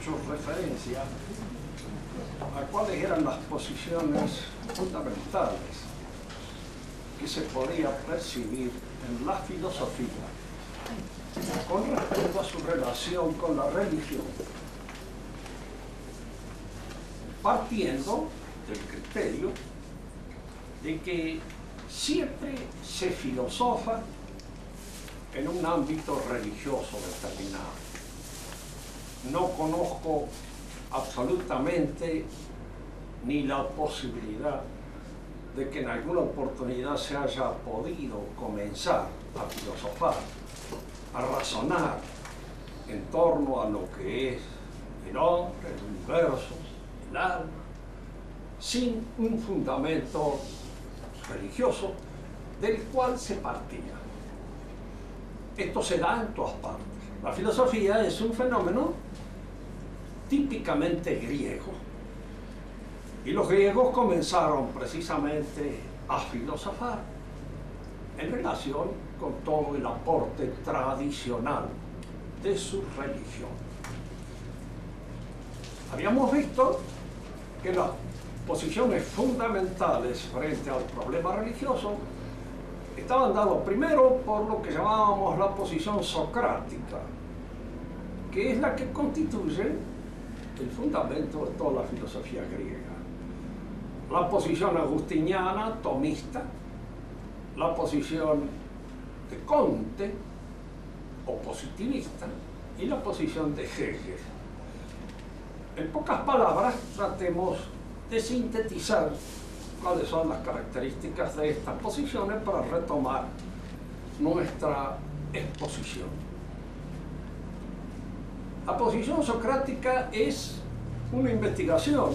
hecho referencia a cuáles eran las posiciones fundamentales que se podía percibir en la filosofía con respecto a su relación con la religión, partiendo del criterio de que siempre se filosofa en un ámbito religioso determinado. No conozco absolutamente ni la posibilidad de que en alguna oportunidad se haya podido comenzar a filosofar, a razonar en torno a lo que es el hombre, el universo, el alma, sin un fundamento religioso del cual se partía. Esto se da en todas partes. La filosofía es un fenómeno típicamente griego, y los griegos comenzaron precisamente a filosofar en relación con todo el aporte tradicional de su religión. Habíamos visto que las posiciones fundamentales frente al problema religioso estaban dados primero por lo que llamábamos la posición socrática, que es la que constituye el fundamento de toda la filosofía griega. La posición agustiniana, tomista, la posición de Conte, o positivista, y la posición de Hegel. En pocas palabras, tratemos de sintetizar cuáles son las características de estas posiciones para retomar nuestra exposición. La posición socrática es una investigación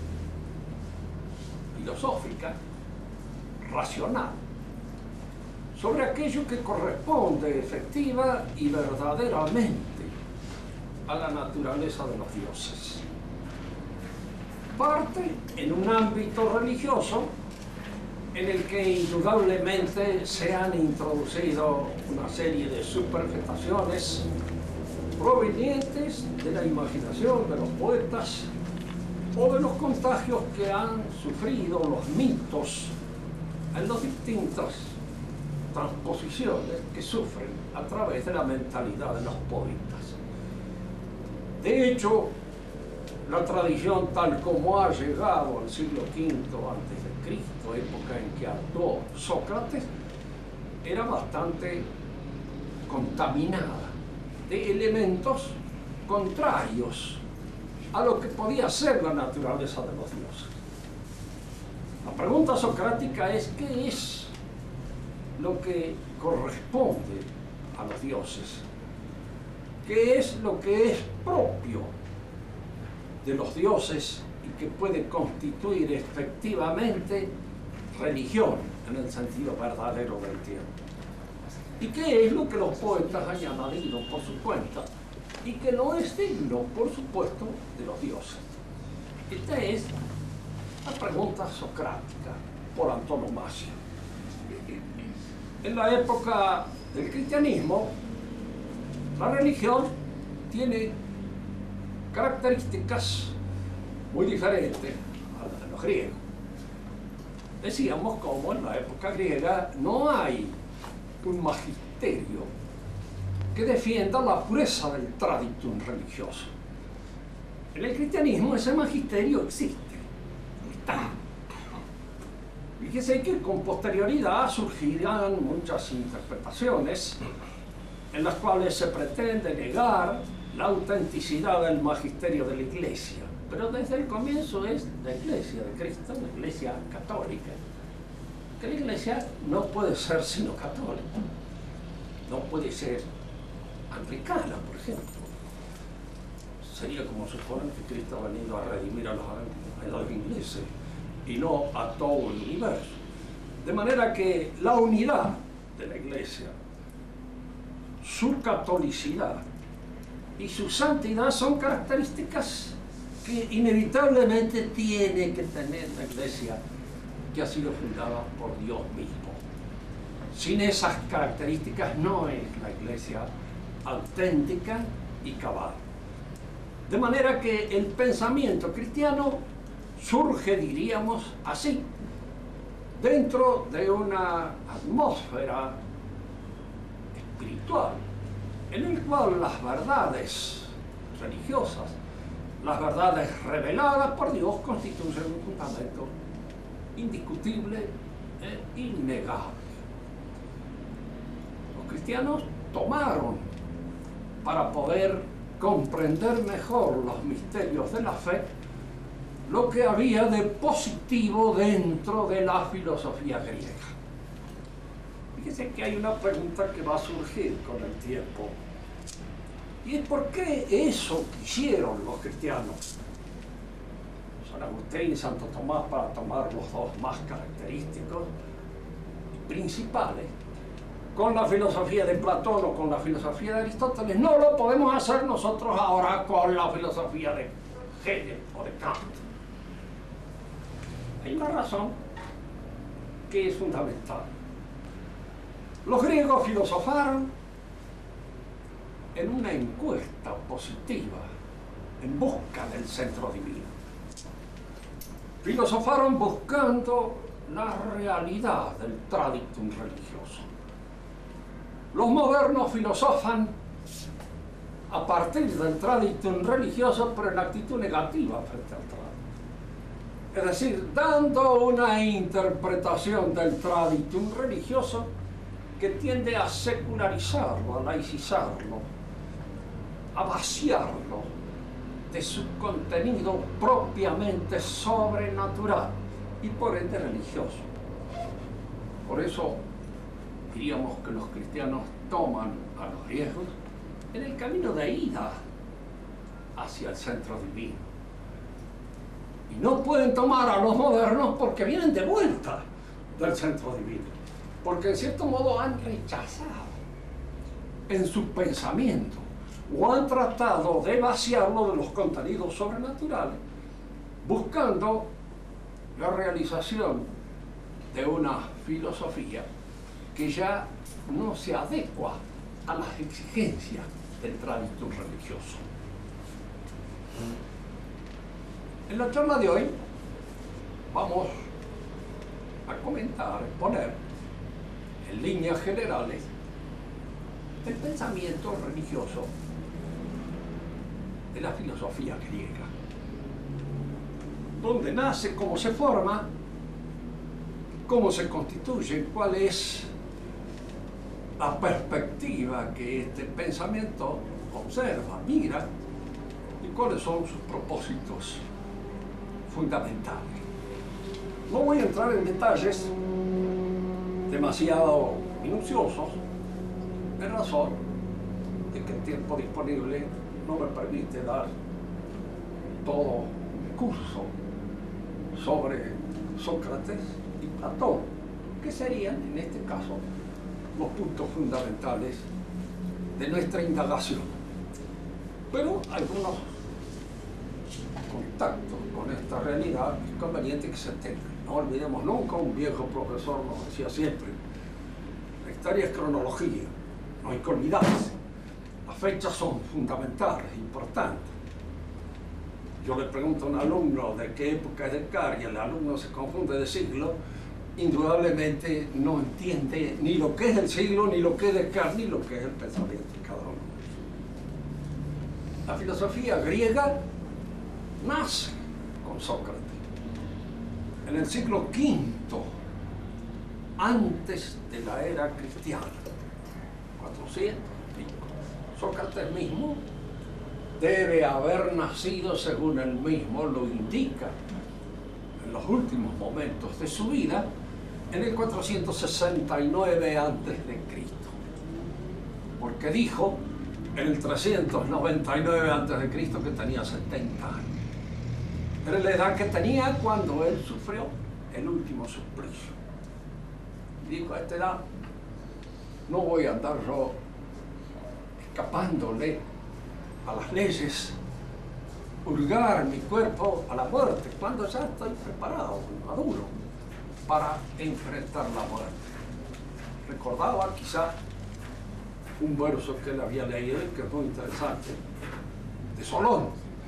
filosófica, racional, sobre aquello que corresponde efectiva y verdaderamente a la naturaleza de los dioses. Parte en un ámbito religioso en el que indudablemente se han introducido una serie de superfetaciones provenientes de la imaginación de los poetas o de los contagios que han sufrido los mitos en las distintas transposiciones que sufren a través de la mentalidad de los poetas. De hecho, la tradición tal como ha llegado al siglo V a.C., época en que actuó Sócrates, era bastante contaminada de elementos contrarios a lo que podía ser la naturaleza de los dioses. La pregunta socrática es: ¿qué es lo que corresponde a los dioses? ¿Qué es lo que es propio de los dioses y que puede constituir efectivamente religión en el sentido verdadero del tiempo? ¿Y qué es lo que los poetas han añadido por su cuenta y que no es digno, por supuesto, de los dioses? Esta es la pregunta socrática por antonomasia. En la época del cristianismo, la religión tiene características muy diferentes a las de los griegos. Decíamos como en la época griega no hay un magisterio que defienda la pureza del traditum religioso. En el cristianismo ese magisterio existe, está. Fíjese que con posterioridad surgirán muchas interpretaciones en las cuales se pretende negar la autenticidad del magisterio de la Iglesia, pero desde el comienzo es la Iglesia de Cristo, la Iglesia católica, que la Iglesia no puede ser sino católica, no puede ser anglicana, por ejemplo. Sería como suponer que Cristo ha venido a redimir a los ingleses y no a todo el universo. De manera que la unidad de la Iglesia, su catolicidad y su santidad son características que inevitablemente tiene que tener la Iglesia que ha sido fundada por Dios mismo. Sin esas características no es la Iglesia auténtica y cabal. De manera que el pensamiento cristiano surge, diríamos así, dentro de una atmósfera espiritual, en el cual las verdades religiosas, las verdades reveladas por Dios, constituyen un fundamento indiscutible e innegable. Los cristianos tomaron, para poder comprender mejor los misterios de la fe, lo que había de positivo dentro de la filosofía griega. Fíjense que hay una pregunta que va a surgir con el tiempo, y es ¿por qué eso quisieron los cristianos? San Agustín y Santo Tomás, para tomar los dos más característicos principales, con la filosofía de Platón o con la filosofía de Aristóteles, no lo podemos hacer nosotros ahora con la filosofía de Hegel o de Kant. Hay una razón que es fundamental. Los griegos filosofaron en una encuesta positiva, en busca del centro divino. Filosofaron buscando la realidad del traditum religioso. Los modernos filosofan a partir del traditum religioso, pero en actitud negativa frente al traditum. Es decir, dando una interpretación del traditum religioso que tiende a secularizarlo, a laicizarlo, a vaciarlo de su contenido propiamente sobrenatural y por ende religioso. Por eso diríamos que los cristianos toman a los griegos en el camino de ida hacia el centro divino. Y no pueden tomar a los modernos porque vienen de vuelta del centro divino. Porque en cierto modo han rechazado en su pensamiento o han tratado de vaciarlo de los contenidos sobrenaturales, buscando la realización de una filosofía que ya no se adecua a las exigencias del traditum religioso. En la charla de hoy vamos a comentar, exponer en líneas generales el pensamiento religioso de la filosofía griega, dónde nace, cómo se forma, cómo se constituye, cuál es la perspectiva que este pensamiento observa, mira, y cuáles son sus propósitos fundamentales. No voy a entrar en detalles demasiado minuciosos, en razón de que el tiempo disponible no me permite dar todo un curso sobre Sócrates y Platón, que serían, en este caso, los puntos fundamentales de nuestra indagación. Pero algunos contactos con esta realidad es conveniente que se tengan. No olvidemos nunca, un viejo profesor nos decía siempre, la historia es cronología, no hay que olvidarse. Las fechas son fundamentales, importantes. Yo le pregunto a un alumno de qué época es Descartes y el alumno se confunde de siglo, indudablemente no entiende ni lo que es el siglo, ni lo que es Descartes, ni lo que es el pensamiento de cada uno. La filosofía griega nace con Sócrates en el siglo V antes de la era cristiana, 400. Sócrates mismo debe haber nacido, según él mismo lo indica, en los últimos momentos de su vida, en el 469 a.C., porque dijo en el 399 a.C. que tenía 70 años. Era la edad que tenía cuando él sufrió el último suplicio. Dijo, a esta edad no voy a andar yo escapándole a las leyes, hurgar mi cuerpo a la muerte, cuando ya estoy preparado, maduro, para enfrentar la muerte. Recordaba quizá un verso que él había leído y que es muy interesante, de Solón,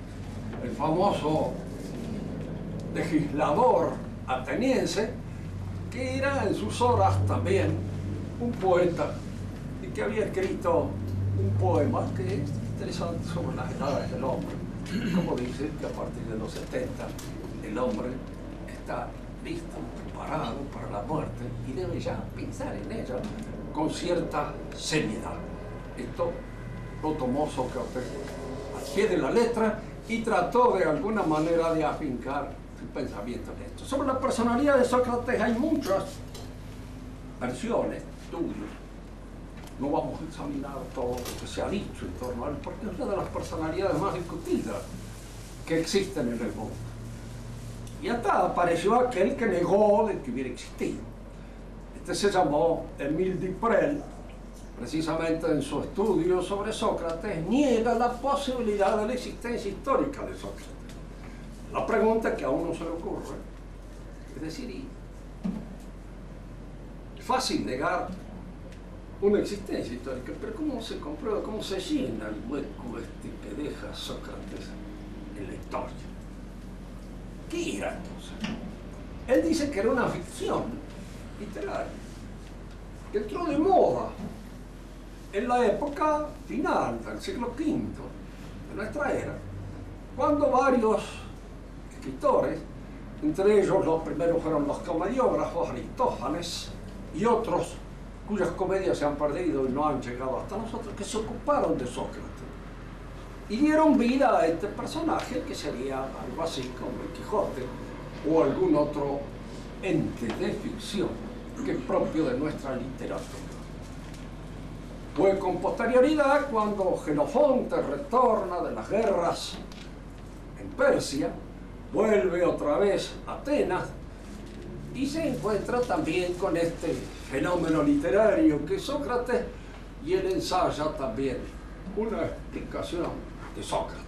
el famoso legislador ateniense, que era en sus horas también un poeta y que había escrito un poema que es interesante sobre las edades del hombre. Como dice que a partir de los 70 el hombre está listo, preparado para la muerte y debe ya pensar en ella con cierta seriedad. Esto lo tomó Sócrates al pie de la letra y trató de alguna manera de afincar su pensamiento en esto. Sobre la personalidad de Sócrates hay muchas versiones, estudios. No vamos a examinar todo lo que se ha dicho en torno a él, porque es una de las personalidades más discutidas que existen en el mundo. Y hasta apareció aquel que negó de que hubiera existido. Este se llamó Émile Duprel, precisamente en su estudio sobre Sócrates, niega la posibilidad de la existencia histórica de Sócrates. La pregunta que a uno se le ocurre es decir, es fácil negar una existencia histórica, pero ¿cómo se comprueba, cómo se llena el hueco este que deja Sócrates en la historia? ¿Qué era entonces? Él dice que era una ficción literaria, que entró de moda en la época final del siglo V de nuestra era, cuando varios escritores, entre ellos los primeros fueron los comediógrafos, Aristófanes y otros cuyas comedias se han perdido y no han llegado hasta nosotros, que se ocuparon de Sócrates y dieron vida a este personaje que sería algo así como el Quijote o algún otro ente de ficción que es propio de nuestra literatura. Fue con posterioridad cuando Jenofonte retorna de las guerras en Persia, vuelve otra vez a Atenas y se encuentra también con este fenómeno literario que es Sócrates, y él ensaya también una explicación de Sócrates.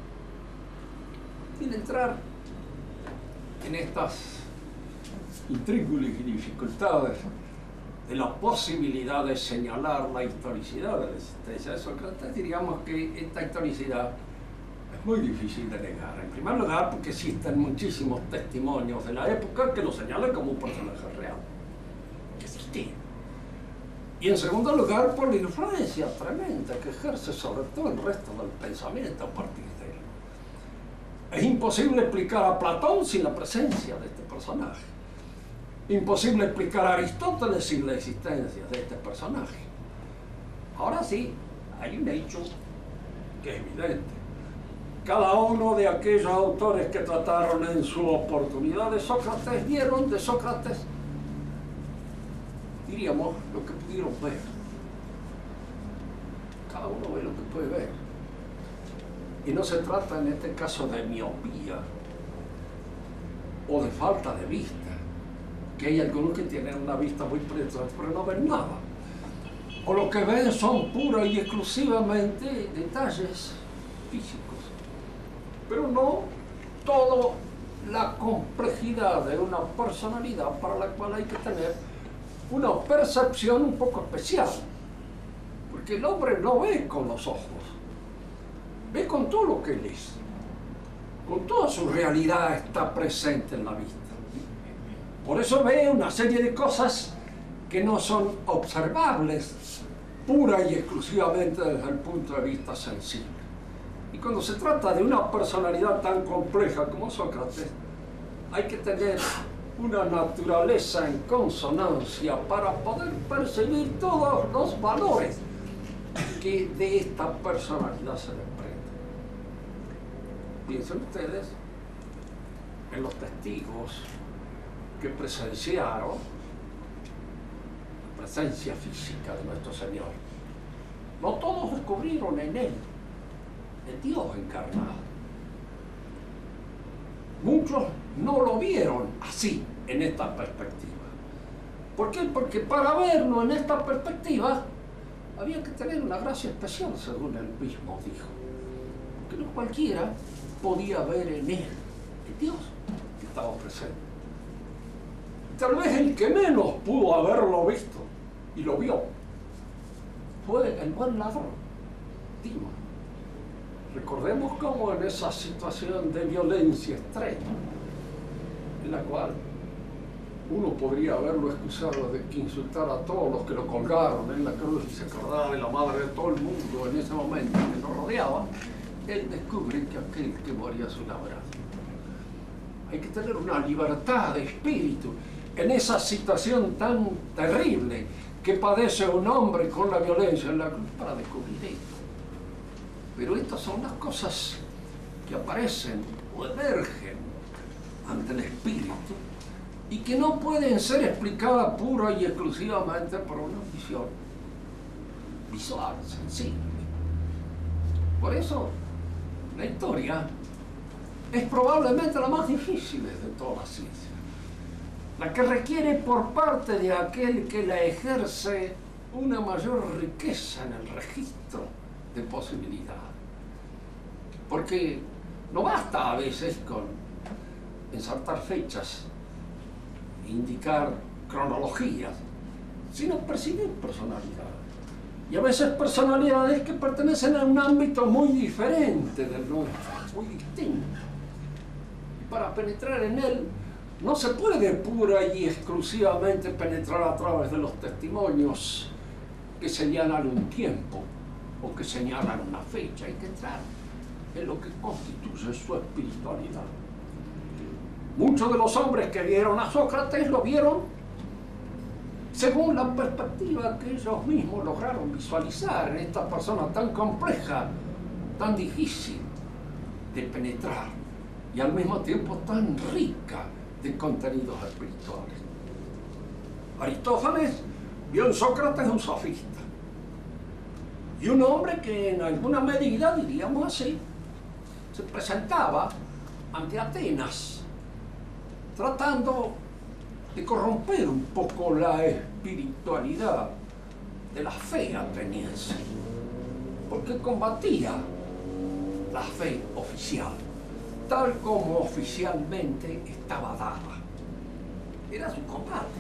Sin entrar en estas intrígulas y dificultades de la posibilidad de señalar la historicidad de la existencia de Sócrates, diríamos que esta historicidad es muy difícil de negar. En primer lugar, porque existen muchísimos testimonios de la época que lo señalan como un personaje real, que existía. Y en segundo lugar, por la influencia tremenda que ejerce sobre todo el resto del pensamiento a partir de él. Es imposible explicar a Platón sin la presencia de este personaje. Imposible explicar a Aristóteles sin la existencia de este personaje. Ahora sí, hay un hecho que es evidente. Cada uno de aquellos autores que trataron en su oportunidad de Sócrates dieron de Sócrates, diríamos, lo que pudieron ver. Cada uno ve lo que puede ver. Y no se trata en este caso de miopía o de falta de vista, que hay algunos que tienen una vista muy preciosa pero no ven nada. O lo que ven son pura y exclusivamente detalles físicos, pero no toda la complejidad de una personalidad para la cual hay que tener una percepción un poco especial, porque el hombre no ve con los ojos, ve con todo lo que él es, con toda su realidad está presente en la vista. Por eso ve una serie de cosas que no son observables pura y exclusivamente desde el punto de vista sensible. Y cuando se trata de una personalidad tan compleja como Sócrates, hay que tener una naturaleza en consonancia para poder percibir todos los valores que de esta personalidad se desprenden. Piensen ustedes en los testigos que presenciaron la presencia física de nuestro Señor. No todos descubrieron en él el Dios encarnado. Muchos no lo vieron así, en esta perspectiva. ¿Por qué? Porque para verlo en esta perspectiva había que tener una gracia especial, según él mismo dijo. Porque no cualquiera podía ver en él el Dios que estaba presente. Tal vez el que menos pudo haberlo visto y lo vio fue el buen ladrón, Timón. Recordemos cómo en esa situación de violencia extrema, en la cual uno podría haberlo excusado de que insultara a todos los que lo colgaron en la cruz y se acordaba de la madre de todo el mundo en ese momento que lo rodeaba, él descubre que aquel que moría a su lado era Dios. Hay que tener una libertad de espíritu en esa situación tan terrible que padece un hombre con la violencia en la cruz para descubrir esto. Pero estas son las cosas que aparecen o emergen ante el espíritu y que no pueden ser explicadas pura y exclusivamente por una visión visual, sensible. Por eso, la historia es probablemente la más difícil de todas las ciencias, la que requiere por parte de aquel que la ejerce una mayor riqueza en el registro de posibilidades. Porque no basta a veces con ensartar fechas, indicar cronologías, sino percibir personalidades. Y a veces personalidades que pertenecen a un ámbito muy diferente del nuestro, muy distinto. Y para penetrar en él, no se puede pura y exclusivamente penetrar a través de los testimonios que señalan un tiempo o que señalan una fecha. Hay que entrar en lo que constituye su espiritualidad. Muchos de los hombres que vieron a Sócrates lo vieron según la perspectiva que ellos mismos lograron visualizar en esta persona tan compleja, tan difícil de penetrar y al mismo tiempo tan rica de contenidos espirituales. Aristófanes vio en Sócrates un sofista y un hombre que en alguna medida, diríamos así, se presentaba ante Atenas tratando de corromper un poco la espiritualidad de la fe ateniense, porque combatía la fe oficial, tal como oficialmente estaba dada. Era su combate.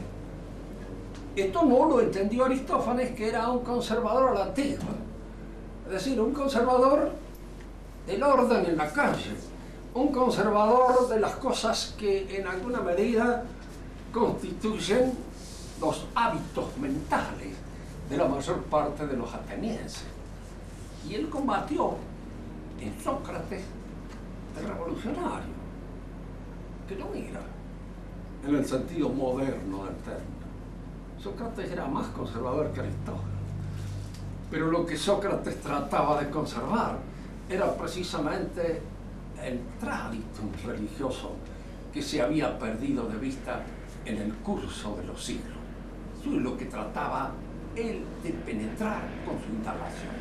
Esto no lo entendió Aristófanes, que era un conservador a la antigua, es decir, un conservador del orden en la calle, un conservador de las cosas que en alguna medida constituyen los hábitos mentales de la mayor parte de los atenienses. Y él combatió en Sócrates el revolucionario, que no era en el sentido moderno del término. Sócrates era más conservador que Aristóteles, pero lo que Sócrates trataba de conservar era precisamente el traditum religioso que se había perdido de vista en el curso de los siglos. Eso es lo que trataba él de penetrar con su indagación.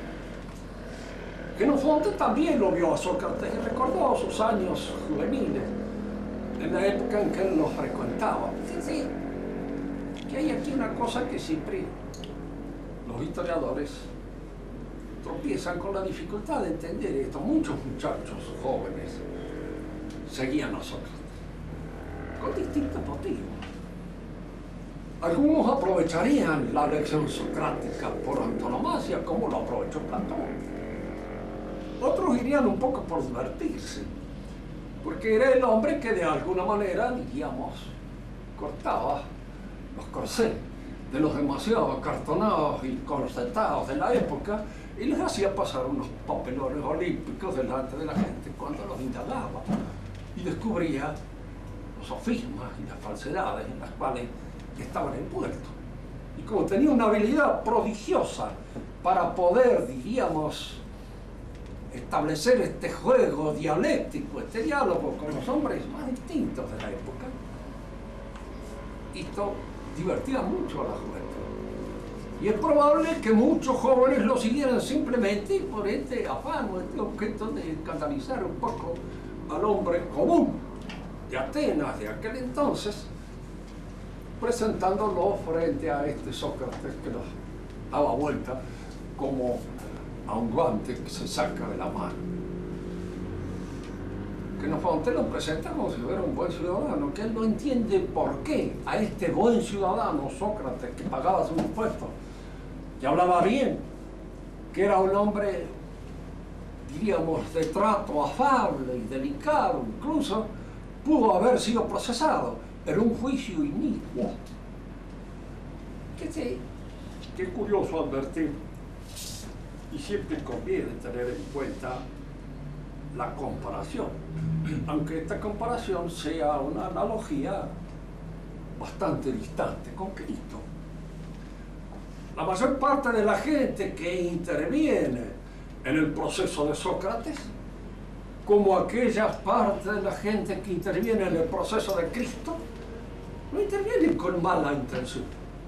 Genofonte también lo vio a Sócrates y recordó sus años juveniles, en la época en que él los frecuentaba. Fíjense que hay aquí una cosa que siempre los historiadores tropiezan con la dificultad de entender esto. Muchos muchachos jóvenes seguían a Sócrates con distintos motivos. Algunos aprovecharían la lección socrática por antonomasia, como lo aprovechó Platón. Otros irían un poco por divertirse, porque era el hombre que de alguna manera, diríamos, cortaba los corsés de los demasiado acartonados y corsetados de la época y les hacía pasar unos papelones olímpicos delante de la gente cuando los indagaba y descubría los sofismas y las falsedades en las cuales estaban envueltos. Y como tenía una habilidad prodigiosa para poder, diríamos, establecer este juego dialéctico, este diálogo con los hombres más distintos de la época, esto divertía mucho a la juventud. Y es probable que muchos jóvenes lo siguieran simplemente por este afán o este objeto de escandalizar un poco al hombre común de Atenas de aquel entonces, presentándolo frente a este Sócrates que nos daba vuelta como a un guante que se saca de la mano. Genofonte lo presenta como si fuera un buen ciudadano, que él no entiende por qué a este buen ciudadano Sócrates, que pagaba sus impuestos, que hablaba bien, que era un hombre diríamos, de trato afable y delicado, incluso, pudo haber sido procesado. Era un juicio inicuo. Qué curioso advertir, y siempre conviene tener en cuenta la comparación, aunque esta comparación sea una analogía bastante distante con Cristo. La mayor parte de la gente que interviene en el proceso de Sócrates, como aquella parte de la gente que interviene en el proceso de Cristo, no intervienen con mala intención.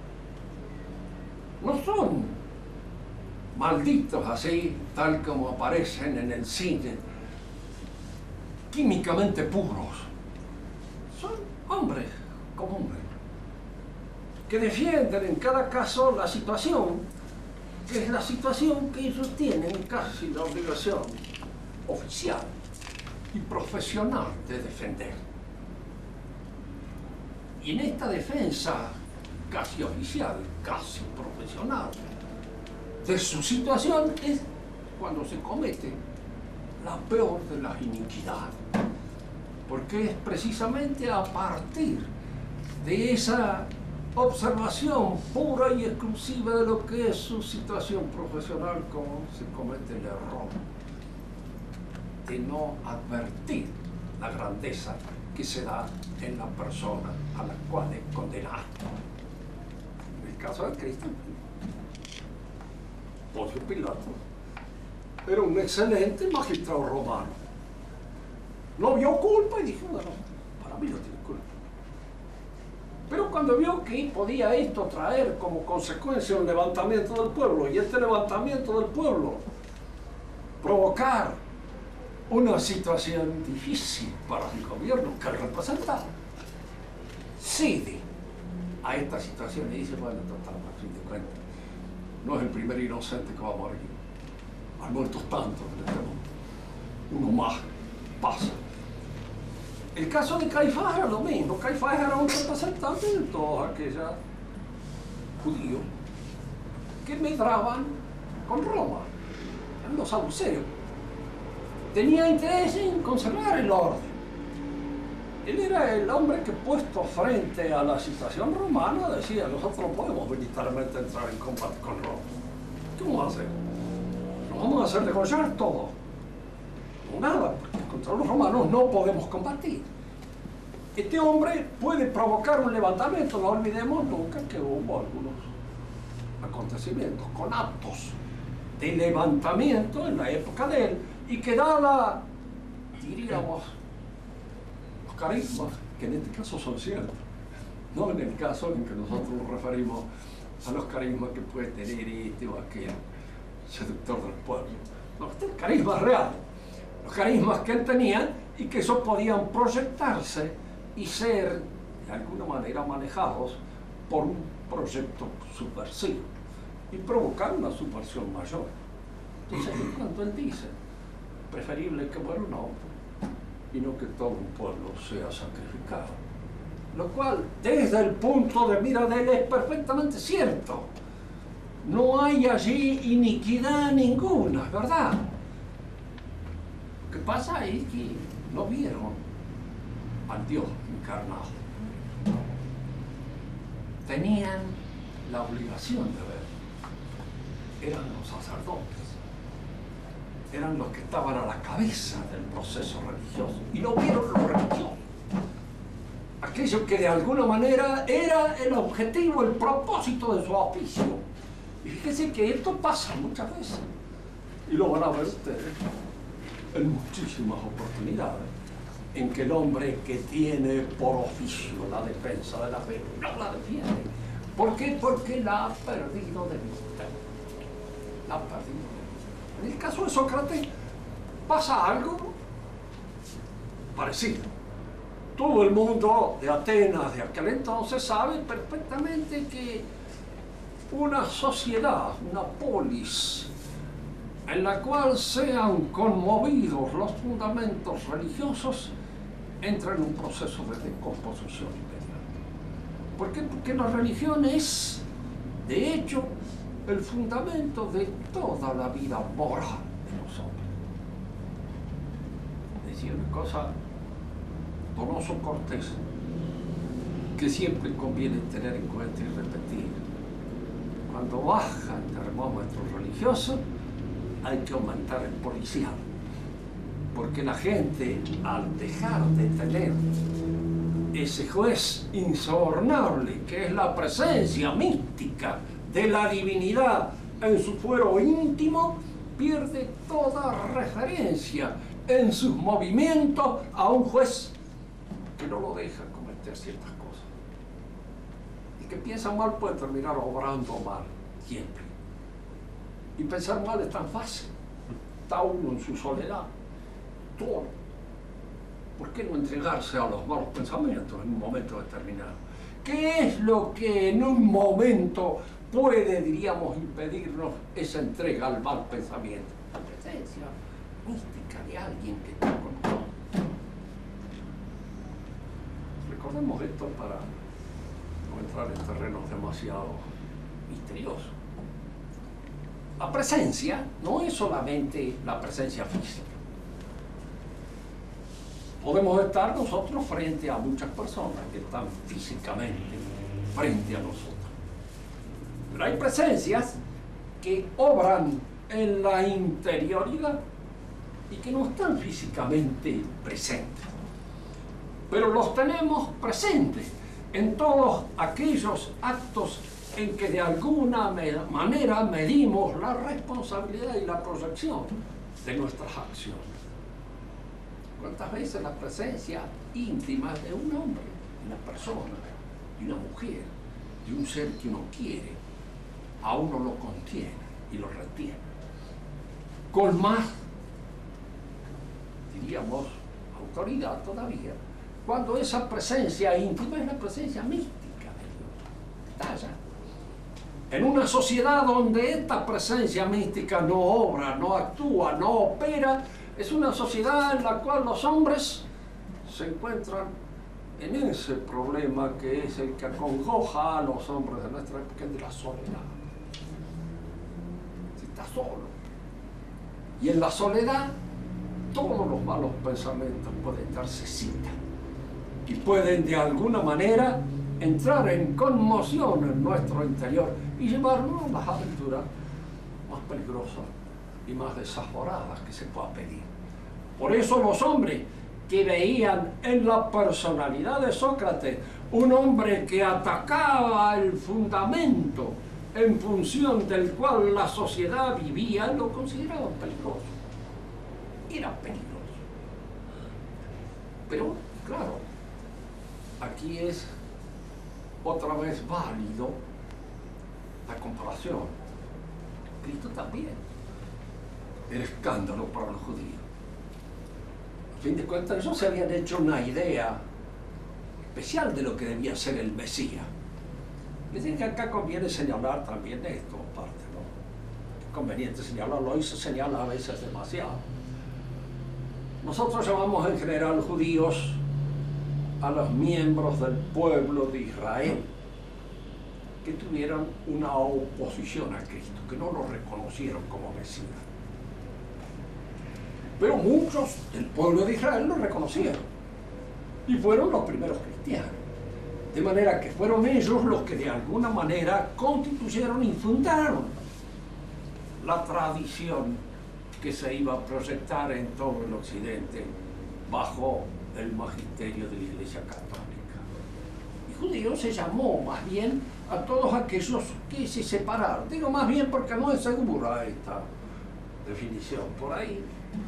No son malditos así, tal como aparecen en el cine, químicamente puros. Son hombres comunes, que defienden en cada caso la situación, que es la situación que ellos tienen casi la obligación oficial y profesional de defender. Y en esta defensa casi oficial, casi profesional, de su situación es cuando se comete la peor de las iniquidades, porque es precisamente a partir de esa observación pura y exclusiva de lo que es su situación profesional como se comete el error de no advertir la grandeza que se da en la persona a la cual es condenado. En el caso de Cristo, Poncio Pilato era un excelente magistrado romano. No vio culpa y dijo, bueno, para mí no tiene culpa. Pero cuando vio que podía esto traer como consecuencia un levantamiento del pueblo, y este levantamiento del pueblo provocar una situación difícil para el gobierno que él representaba, cede a esta situación y dice, bueno, total, a fin de cuentas, no es el primer inocente que va a morir. Han muerto tantos en este mundo. Uno más pasa. El caso de Caifás era lo mismo. Caifás era un representante de todos aquellos judíos que medraban con Roma, eran los saduceos. Tenía interés en conservar el orden. Él era el hombre que, puesto frente a la situación romana, decía, nosotros no podemos militarmente entrar en combate con Roma. ¿Qué vamos a hacer? ¿Nos vamos a hacer degollar todo? No, nada, porque contra los romanos no podemos combatir. Este hombre puede provocar un levantamiento. No olvidemos nunca que hubo algunos acontecimientos con actos de levantamiento en la época de él, y que dada, diríamos, los carismas, que en este caso son ciertos, no en el caso en que nosotros nos referimos a los carismas que puede tener este o aquel seductor del pueblo. No, este es el carisma real, los carismas que él tenía, y que esos podían proyectarse y ser de alguna manera manejados por un proyecto subversivo y provocar una subversión mayor. Entonces, cuando él dice, preferible que muera un hombre y no que todo un pueblo sea sacrificado, lo cual desde el punto de mira de él es perfectamente cierto. No hay allí iniquidad ninguna, ¿verdad? Lo que pasa es que no vieron al Dios encarnado. Tenían la obligación de ver. Eran los sacerdotes. Eran los que estaban a la cabeza del proceso religioso. Y no vieron lo religioso. Aquello que de alguna manera era el objetivo, el propósito de su oficio. Y fíjense que esto pasa muchas veces. Y lo van a ver ustedes en muchísimas oportunidades en que el hombre que tiene por oficio la defensa de la fe no la defiende. ¿Por qué? Porque la ha perdido de vista. La ha perdido de vista. En el caso de Sócrates pasa algo parecido. Todo el mundo de Atenas de aquel entonces sabe perfectamente que una sociedad, una polis, en la cual sean conmovidos los fundamentos religiosos, entra en un proceso de descomposición inmediata. ¿Por qué? Porque la religión es, de hecho, el fundamento de toda la vida moral de los hombres. decir una cosa, Donoso Cortés, que siempre conviene tener en cuenta y repetir. Cuando baja el termómetro religioso, hay que aumentar el policial. Porque la gente, al dejar de tener ese juez insobornable, que es la presencia mística de la divinidad en su fuero íntimo, pierde toda referencia en sus movimientos a un juez que no lo deja cometer ciertas cosas. El que piensa mal puede terminar obrando mal, siempre. Y pensar mal es tan fácil. Está uno en su soledad, todo. ¿Por qué no entregarse a los malos pensamientos en un momento determinado? ¿Qué es lo que en un momento puede, diríamos, impedirnos esa entrega al mal pensamiento? La presencia mística de alguien que está con nosotros. Recordemos esto para no entrar en terrenos demasiado misteriosos. La presencia no es solamente la presencia física. Podemos estar nosotros frente a muchas personas que están físicamente frente a nosotros. Pero hay presencias que obran en la interioridad y que no están físicamente presentes. Pero los tenemos presentes en todos aquellos actos en que de alguna manera medimos la responsabilidad y la proyección de nuestras acciones. ¿Cuántas veces la presencia íntima de un hombre, de una persona, de una mujer, de un ser que uno quiere, a uno lo contiene y lo retiene? Con más, diríamos, autoridad todavía, cuando esa presencia íntima es la presencia mística de Dios. Está allá. En una sociedad donde esta presencia mística no obra, no actúa, no opera, es una sociedad en la cual los hombres se encuentran en ese problema que es el que acongoja a los hombres de nuestra época, de la soledad. Se está solo. Y en la soledad todos los malos pensamientos pueden darse cita y pueden de alguna manera entrar en conmoción en nuestro interior y llevarnos a las aventuras más peligrosas y más desaforadas que se pueda pedir. Por eso los hombres que veían en la personalidad de Sócrates un hombre que atacaba el fundamento en función del cual la sociedad vivía, lo consideraban peligroso. Era peligroso. Pero, claro, aquí es otra vez válido la comparación. Cristo también era escándalo para los judíos. A fin de cuentas, ellos se habían hecho una idea especial de lo que debía ser el Mesías. Les digo que acá conviene señalar también esto, aparte, ¿no? Es conveniente señalarlo, y se señala a veces demasiado. Nosotros llamamos en general judíos a los miembros del pueblo de Israel que tuvieron una oposición a Cristo, que no lo reconocieron como Mesías. Pero muchos del pueblo de Israel lo reconocieron y fueron los primeros cristianos. De manera que fueron ellos los que de alguna manera constituyeron y fundaron la tradición que se iba a proyectar en todo el occidente bajo el magisterio de la Iglesia Católica. Y judío se llamó más bien a todos aquellos que se separaron. Digo más bien porque no es segura esta definición. Por ahí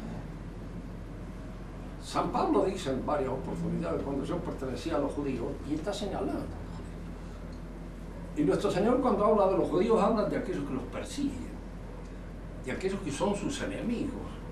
San Pablo dice en varias oportunidades cuando yo pertenecía a los judíos, y está señalando a los judíos. Y nuestro Señor, cuando habla de los judíos, habla de aquellos que los persiguen, de aquellos que son sus enemigos.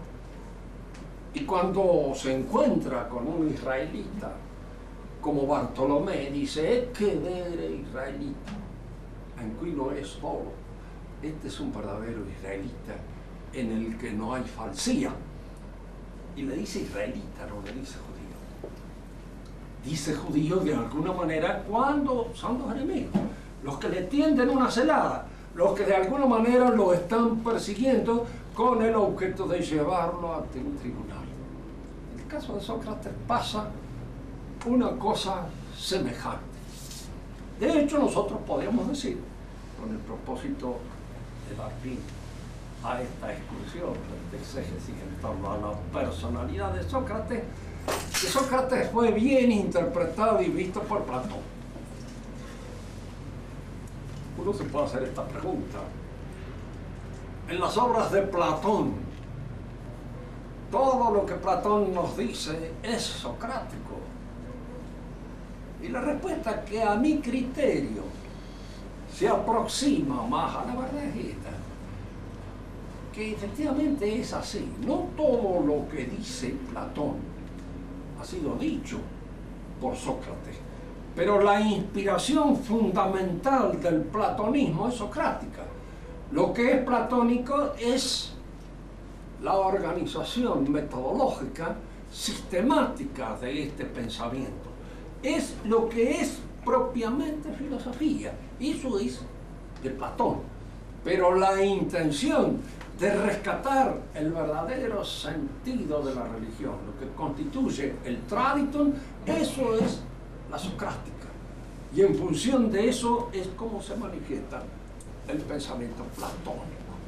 Y cuando se encuentra con un israelita como Bartolomé, dice: "Que vere israelita, en cui no es solo". Este es un verdadero israelita en el que no hay falsía. Y le dice israelita, no le dice judío. Dice judío de alguna manera cuando son los enemigos, los que le tienden una celada, los que de alguna manera lo están persiguiendo con el objeto de llevarlo ante un tribunal. El el caso de Sócrates pasa una cosa semejante. De hecho, nosotros podríamos decir, con el propósito de dar fin a esta excursión de exégesis en torno a la personalidad de Sócrates, que Sócrates fue bien interpretado y visto por Platón. Uno se puede hacer esta pregunta. En las obras de Platón, todo lo que Platón nos dice es socrático. Y la respuesta que a mi criterio se aproxima más a la verdad es esta, que efectivamente es así. No todo lo que dice Platón ha sido dicho por Sócrates, pero la inspiración fundamental del platonismo es socrática. Lo que es platónico es la organización metodológica, sistemática de este pensamiento. Es lo que es propiamente filosofía. Eso es de Platón. Pero la intención de rescatar el verdadero sentido de la religión, lo que constituye el traditum, eso es la socrática. Y en función de eso es como se manifiesta el pensamiento platónico.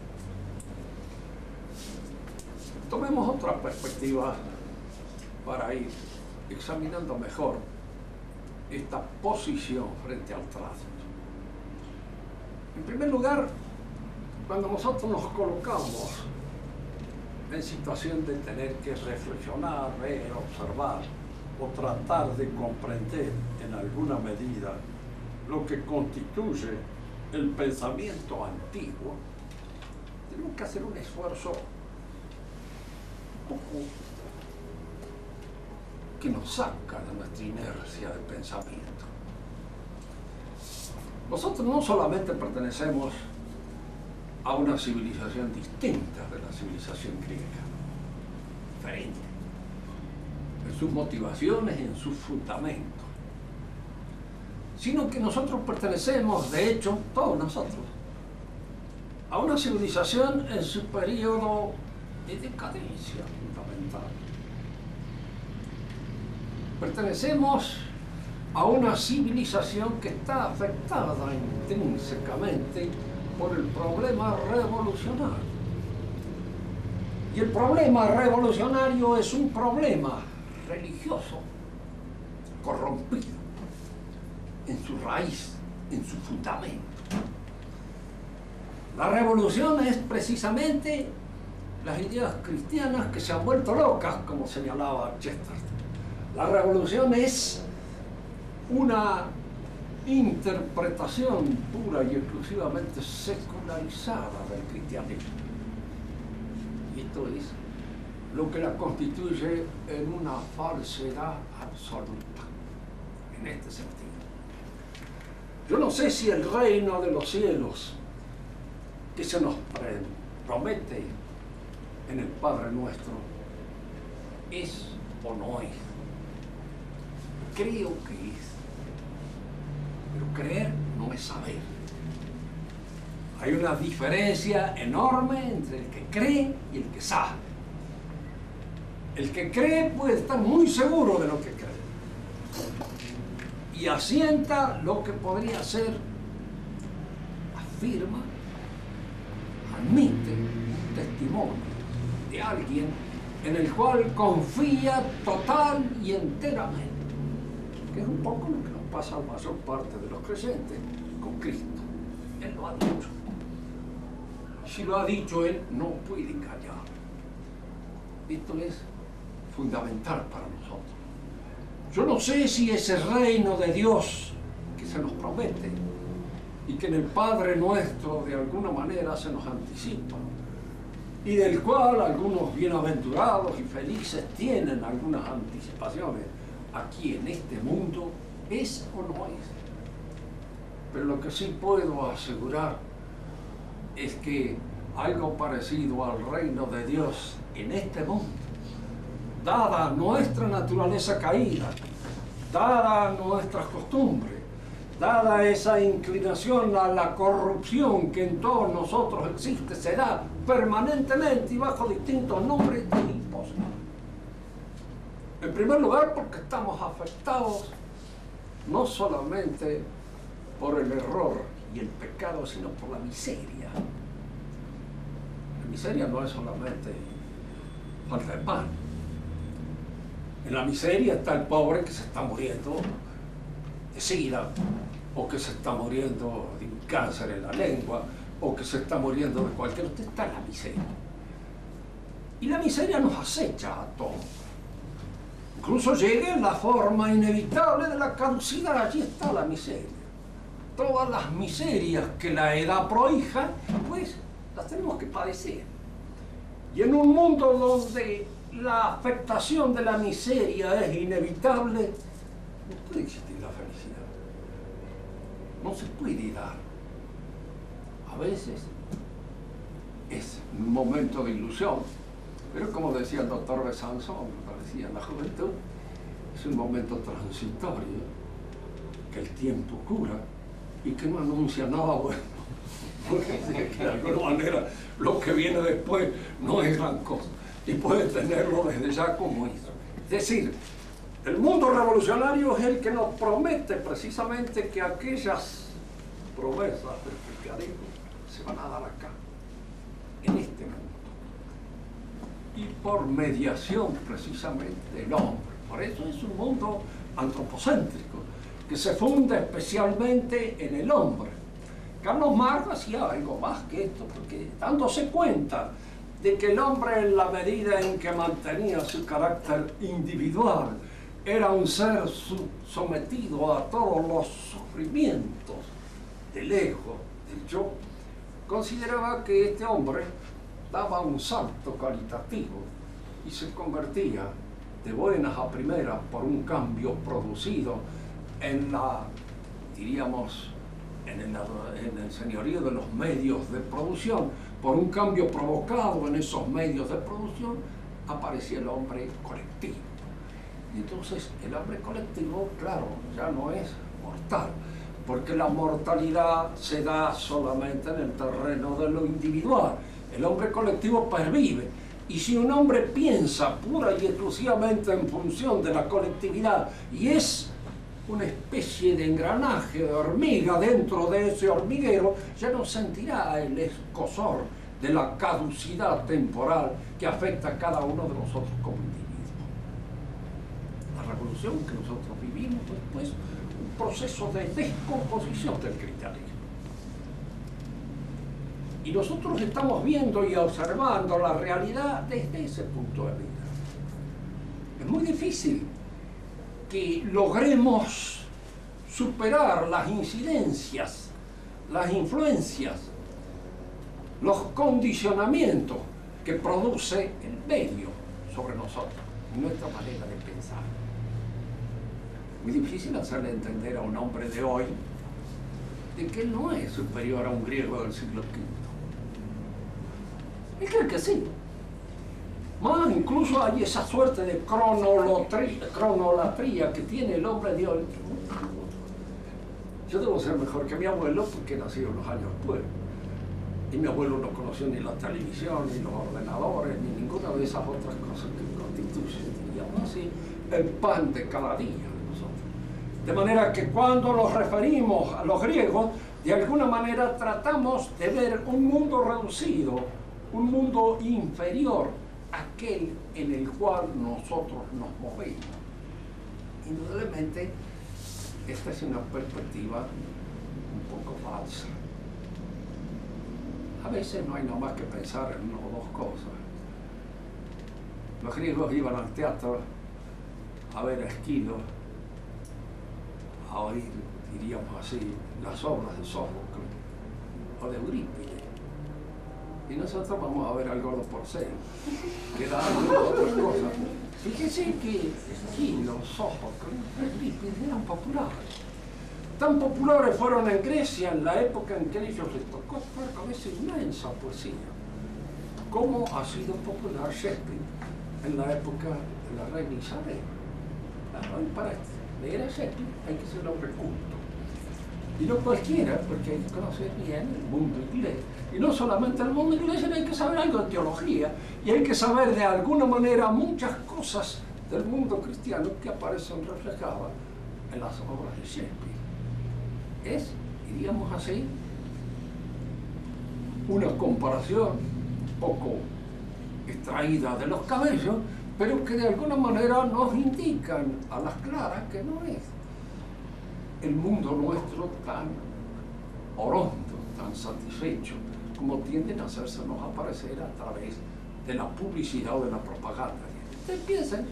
Tomemos otra perspectiva para ir examinando mejor esta posición frente al traditum. En primer lugar, cuando nosotros nos colocamos en situación de tener que reflexionar, ver, observar o tratar de comprender en alguna medida lo que constituye el pensamiento antiguo, tenemos que hacer un esfuerzo un poco que nos saca de nuestra inercia de pensamiento. Nosotros no solamente pertenecemos a una civilización distinta de la civilización griega, diferente, en sus motivaciones, en sus fundamentos, sino que nosotros pertenecemos, de hecho, todos nosotros, a una civilización en su periodo de decadencia fundamental. Pertenecemos a una civilización que está afectada intrínsecamente por el problema revolucionario. Y el problema revolucionario es un problema religioso corrompido en su raíz, en su fundamento. La revolución es precisamente las ideas cristianas que se han vuelto locas, como señalaba Chesterton. La revolución es una interpretación pura y exclusivamente secularizada del cristianismo. Y esto es lo que la constituye en una falsedad absoluta, en este sentido. Yo no sé si el reino de los cielos que se nos promete en el Padre Nuestro es o no es. Creo que es. Pero creer no es saber. Hay una diferencia enorme entre el que cree y el que sabe. El que cree puede estar muy seguro de lo que cree y asienta lo que podría ser, afirma, admite un testimonio de alguien en el cual confía total y enteramente, que es un poco lo que nos pasa a la mayor parte de los creyentes con Cristo. Él lo ha dicho. Si lo ha dicho Él, no puede engañar. Esto es fundamental para nosotros. Yo no sé si ese reino de Dios que se nos promete y que en el Padre Nuestro de alguna manera se nos anticipa y del cual algunos bienaventurados y felices tienen algunas anticipaciones aquí en este mundo, es o no es. Pero lo que sí puedo asegurar es que algo parecido al reino de Dios en este mundo, dada nuestra naturaleza caída, dada nuestras costumbres, dada esa inclinación a la corrupción que en todos nosotros existe, se da permanentemente y bajo distintos nombres, es imposible. En primer lugar, porque estamos afectados no solamente por el error y el pecado, sino por la miseria. La miseria no es solamente falta de pan. En la miseria está el pobre que se está muriendo de sida, o que se está muriendo de un cáncer en la lengua, o que se está muriendo de cualquier... Usted está en la miseria. Y la miseria nos acecha a todos. Incluso llega en la forma inevitable de la caducidad. Allí está la miseria. Todas las miserias que la edad prohija, pues las tenemos que padecer. Y en un mundo donde la afectación de la miseria es inevitable, no puede existir la felicidad. No se puede dar. A veces es un momento de ilusión, pero como decía el doctor Besançon, me parecía en la juventud, es un momento transitorio que el tiempo cura y que no anuncia nada bueno. Porque que de alguna manera lo que viene después no es gran cosa y puede tenerlo desde ya como hizo. Es decir, el mundo revolucionario es el que nos promete precisamente que aquellas promesas del cristianismo se van a dar acá, en este mundo, y por mediación precisamente del hombre. Por eso es un mundo antropocéntrico, que se funda especialmente en el hombre. Carlos Marx hacía algo más que esto, porque dándose cuenta de que el hombre, en la medida en que mantenía su carácter individual, era un ser sometido a todos los sufrimientos del ego, del yo, consideraba que este hombre daba un salto cualitativo y se convertía de buenas a primeras por un cambio producido en la, diríamos, en el señorío de los medios de producción, por un cambio provocado en esos medios de producción, aparecía el hombre colectivo. Y entonces el hombre colectivo, claro, ya no es mortal, porque la mortalidad se da solamente en el terreno de lo individual. El hombre colectivo pervive. Y si un hombre piensa pura y exclusivamente en función de la colectividad y es una especie de engranaje de hormiga dentro de ese hormiguero, ya no sentirá el escozor de la caducidad temporal que afecta a cada uno de nosotros como individuos. La revolución que nosotros vivimos es pues un proceso de descomposición del cristianismo. Y nosotros estamos viendo y observando la realidad desde ese punto de vista. Es muy difícil que logremos superar las incidencias, las influencias, los condicionamientos que produce el medio sobre nosotros, nuestra manera de pensar. Muy difícil hacerle entender a un hombre de hoy de que él no es superior a un griego del siglo V. Él cree que sí. Más, incluso hay esa suerte de cronolatría que tiene el hombre de hoy. Yo debo ser mejor que mi abuelo porque nací unos años después. Y mi abuelo no conoció ni la televisión, ni los ordenadores, ni ninguna de esas otras cosas que constituyen, digamos así, el pan de cada día de nosotros. De manera que cuando nos referimos a los griegos, de alguna manera tratamos de ver un mundo reducido, un mundo inferior a aquel en el cual nosotros nos movemos. Indudablemente, esta es una perspectiva un poco falsa. A veces no hay nada más que pensar en una o dos cosas. Los griegos iban al teatro a ver a Esquilo, a oír, diríamos así, las obras de Sófocles o de Eurípides. Y nosotros vamos a ver al gordo Porcel, que da otras cosas. Fíjense que Esquilo, Sófocles, Eurípides eran populares. Tan populares fueron en Grecia en la época en que ellos les tocó actuar con esa inmensa poesía, como ha sido popular Shakespeare en la época de la reina Isabel. Claro, y para leer a Shakespeare hay que ser un hombre culto. Y no cualquiera, porque hay que conocer bien el mundo inglés. Y no solamente el mundo inglés, sino hay que saber algo de teología. Y hay que saber de alguna manera muchas cosas del mundo cristiano que aparecen reflejadas en las obras de Shakespeare. Es, diríamos así, una comparación un poco extraída de los cabellos, pero que de alguna manera nos indican a las claras que no es el mundo nuestro tan orondo, tan satisfecho, como tienden a hacérsenos aparecer a través de la publicidad o de la propaganda. Ustedes piensen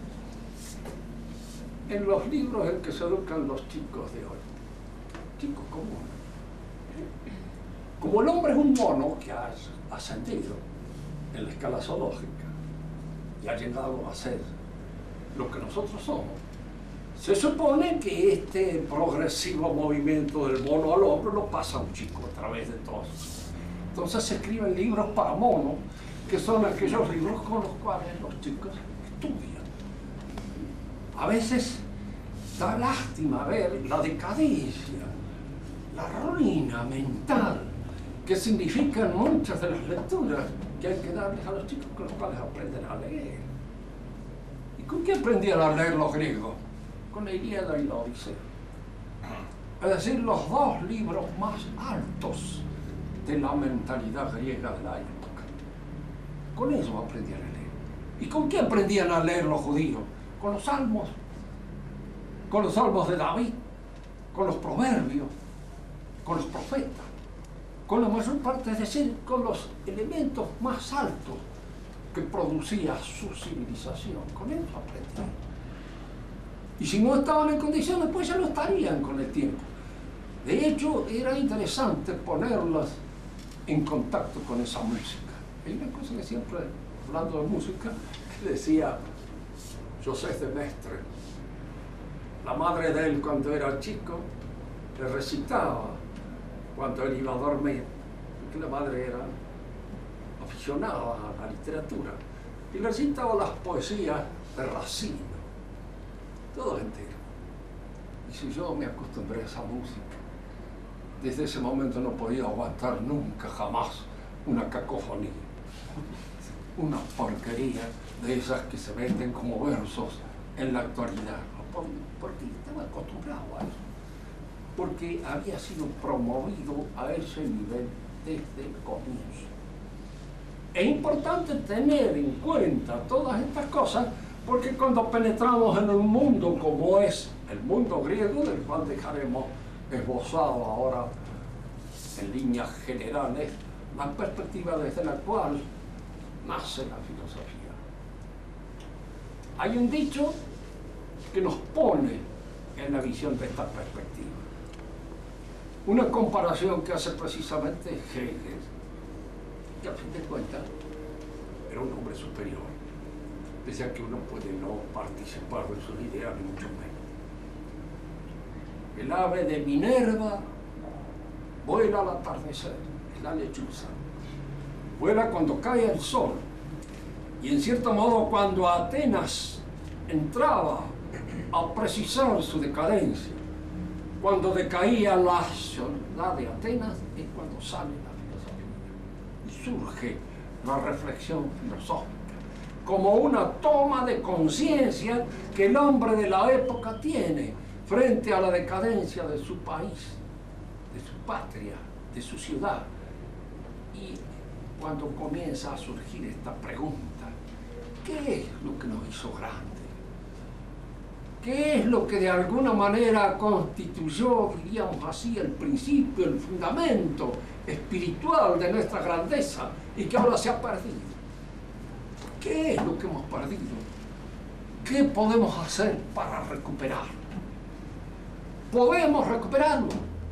en los libros en que se educan los chicos de hoy, chicos comunes. Como el hombre es un mono que ha ascendido en la escala zoológica y ha llegado a ser lo que nosotros somos, se supone que este progresivo movimiento del mono al hombre lo pasa un chico a través de todos. Entonces se escriben libros para monos, que son aquellos libros con los cuales los chicos estudian. A veces da lástima ver la decadencia, la ruina mental que significan muchas de las lecturas que hay que darles a los chicos con los cuales aprenden a leer. ¿Y con qué aprendían a leer los griegos? Con la Ilíada y la Odisea. Es decir, los dos libros más altos de la mentalidad griega de la época. Con eso aprendían a leer. ¿Y con qué aprendían a leer los judíos? Con los salmos de David, con los proverbios, con los profetas, con la mayor parte, es decir, con los elementos más altos que producía su civilización. Con eso aprendían. Y si no estaban en condiciones, pues ya no estarían con el tiempo. De hecho, era interesante ponerlas en contacto con esa música. Hay una cosa que siempre, hablando de música, que decía Joseph de Maistre. La madre de él, cuando era chico, le recitaba cuando él iba a dormir, porque la madre era aficionada a la literatura, y le recitaba las poesías de Racine, todo entero. Y si yo me acostumbré a esa música, desde ese momento no podía aguantar nunca, jamás, una cacofonía, una porquería de esas que se venden como versos en la actualidad, porque estaba acostumbrado a eso, porque había sido promovido a ese nivel desde el comienzo. Es importante tener en cuenta todas estas cosas, porque cuando penetramos en un mundo como es el mundo griego, del cual dejaremos esbozado ahora en líneas generales la perspectiva desde la cual nace la filosofía. Hay un dicho que nos pone en la visión de esta perspectiva. Una comparación que hace precisamente Hegel, que a fin de cuentas era un hombre superior, decía que uno puede no participar de sus ideas, ni mucho menos. El ave de Minerva vuela al atardecer, es la lechuza. Vuela cuando cae el sol. Y en cierto modo, cuando Atenas entraba a precisar su decadencia, cuando decaía la ciudad de Atenas, es cuando sale la filosofía. Y surge la reflexión filosófica, como una toma de conciencia que el hombre de la época tiene frente a la decadencia de su país, de su patria, de su ciudad. Y cuando comienza a surgir esta pregunta, ¿qué es lo que nos hizo grande? ¿Qué es lo que de alguna manera constituyó, diríamos así, el principio, el fundamento espiritual de nuestra grandeza y que ahora se ha perdido? ¿Qué es lo que hemos perdido? ¿Qué podemos hacer para recuperarlo? ¿Podemos recuperarlo?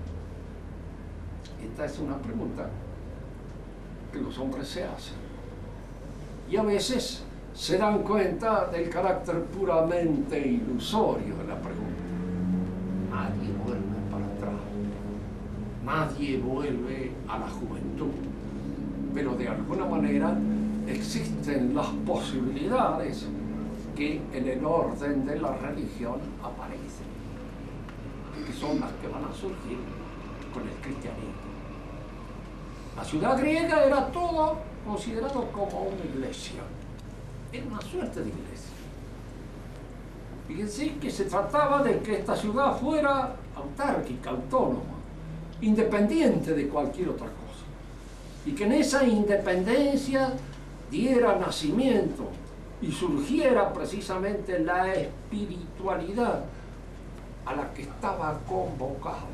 Esta es una pregunta que los hombres se hacen. Y a veces se dan cuenta del carácter puramente ilusorio de la pregunta. Nadie vuelve para atrás. Nadie vuelve a la juventud. Pero de alguna manera existen las posibilidades que en el orden de la religión aparecen, que son las que van a surgir con el cristianismo. La ciudad griega era todo considerado como una iglesia. Era una suerte de iglesia. Fíjense que se trataba de que esta ciudad fuera autárquica, autónoma, independiente de cualquier otra cosa. Y que en esa independencia diera nacimiento y surgiera precisamente la espiritualidad a la que estaba convocada.